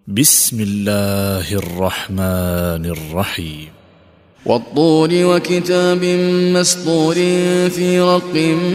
بسم الله الرحمن الرحيم والطور وكتاب مسطور في رق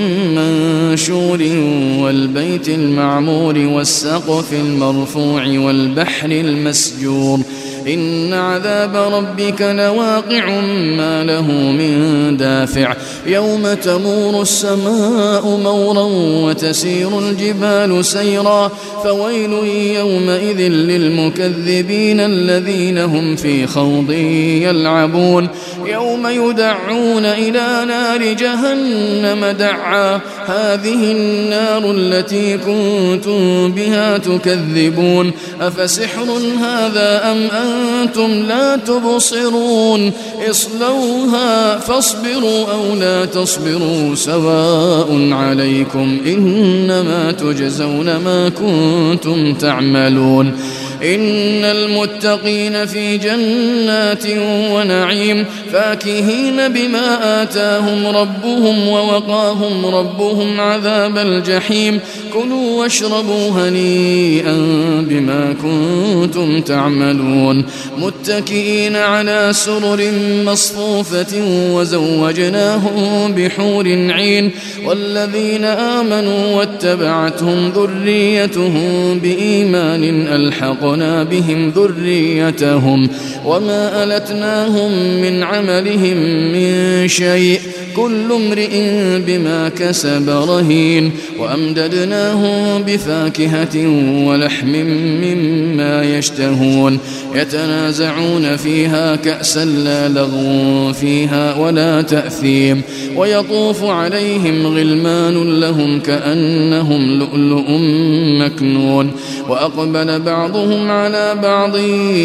منشور والبيت المعمور والسقف المرفوع والبحر المسجور إن عذاب ربك لواقع ما له من دافع يوم تمور السماء مورا وتسير الجبال سيرا فويل يومئذ للمكذبين الذين هم في خوض يلعبون يوم يدعون إلى نار جهنم دعا هذه النار التي كنتم بها تكذبون أفسحر هذا أم أنتم لا تبصرون اصلوها فاصبروا أو لا تصبروا سواء عليكم إنما تجزون ما كنتم تعملون إن المتقين في جنات ونعيم فاكهين بما آتاهم ربهم ووقاهم ربهم عذاب الجحيم كلوا واشربوا هنيئا بما كنتم تعملون متكئين على سرر مصفوفة وزوجناهم بحور عين والذين آمنوا واتبعتهم ذريتهم بإيمان ألحقنا بهم ذريتهم وما ألتناهم من عملهم من شيء كل امرئ بما كسب رهين وأمددناهم بفاكهة ولحم مما يشتهون يتنازعون فيها كأسا لا لغو فيها ولا تأثيم ويطوف عليهم غلمان لهم كأنهم لؤلؤ مكنون وأقبل بعضهم على بعض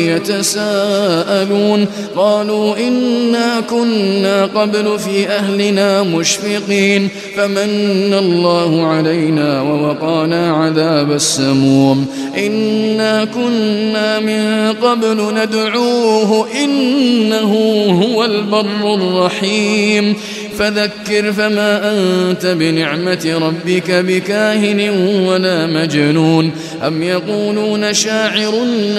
يتساءلون قالوا إنا كنا قبل في أهلنا مشفقين فمن الله علينا ووقانا عذاب السموم إنا كنا من قبل ندعوه إنه هو البر الرحيم فذكر فما أنت بنعمة ربك بكاهن ولا مجنون أم يقولون شاعر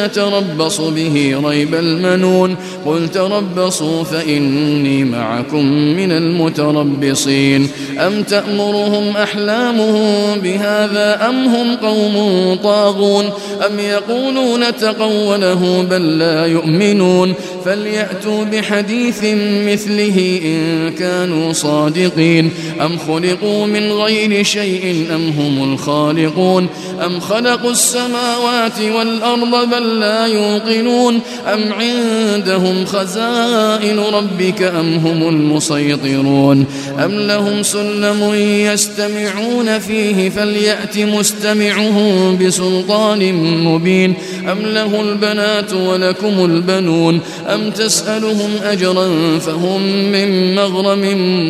نتربص به ريب المنون قل تربصوا فإني معكم من المتربصين أم تأمرهم أحلامهم بهذا أم هم قوم طاغون أم يقولون تقوله بل لا يؤمنون فليأتوا بحديث مثله إن كانوا صادقين أم خلقوا من غير شيء أم هم الخالقون أم خلقوا السماوات والأرض بل لا يوقنون أم عندهم خزائن ربك أم هم المسيطرون أم لهم سلم يستمعون فيه فليأت مستمعهم بسلطان مبين أم له البنات ولكم البنون أم تسألهم أجرا فهم من مغرم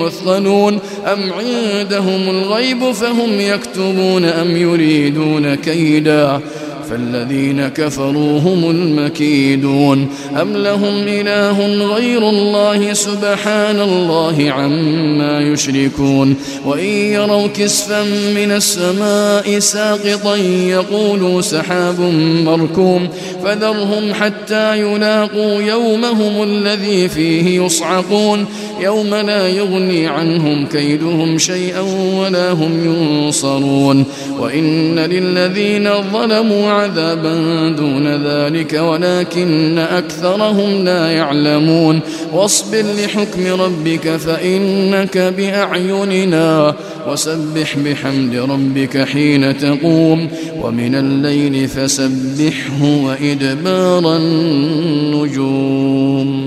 مثقلون أم عندهم الغيب فهم يكتبون أم يريدون كيدا فالذين كفروا هم المكيدون أم لهم إله غير الله سبحان الله عما يشركون وإن يروا كسفا من السماء ساقطا يقولوا سحاب مركوم فذرهم حتى يلاقوا يومهم الذي فيه يصعقون يوم لا يغني عنهم كيدهم شيئا ولا هم ينصرون وإن للذين ظلموا عذابا دون ذلك ولكن أكثرهم لا يعلمون واصبر لحكم ربك فإنك بأعيننا وسبح بحمد ربك حين تقوم ومن الليل فسبحه وإدبار النجوم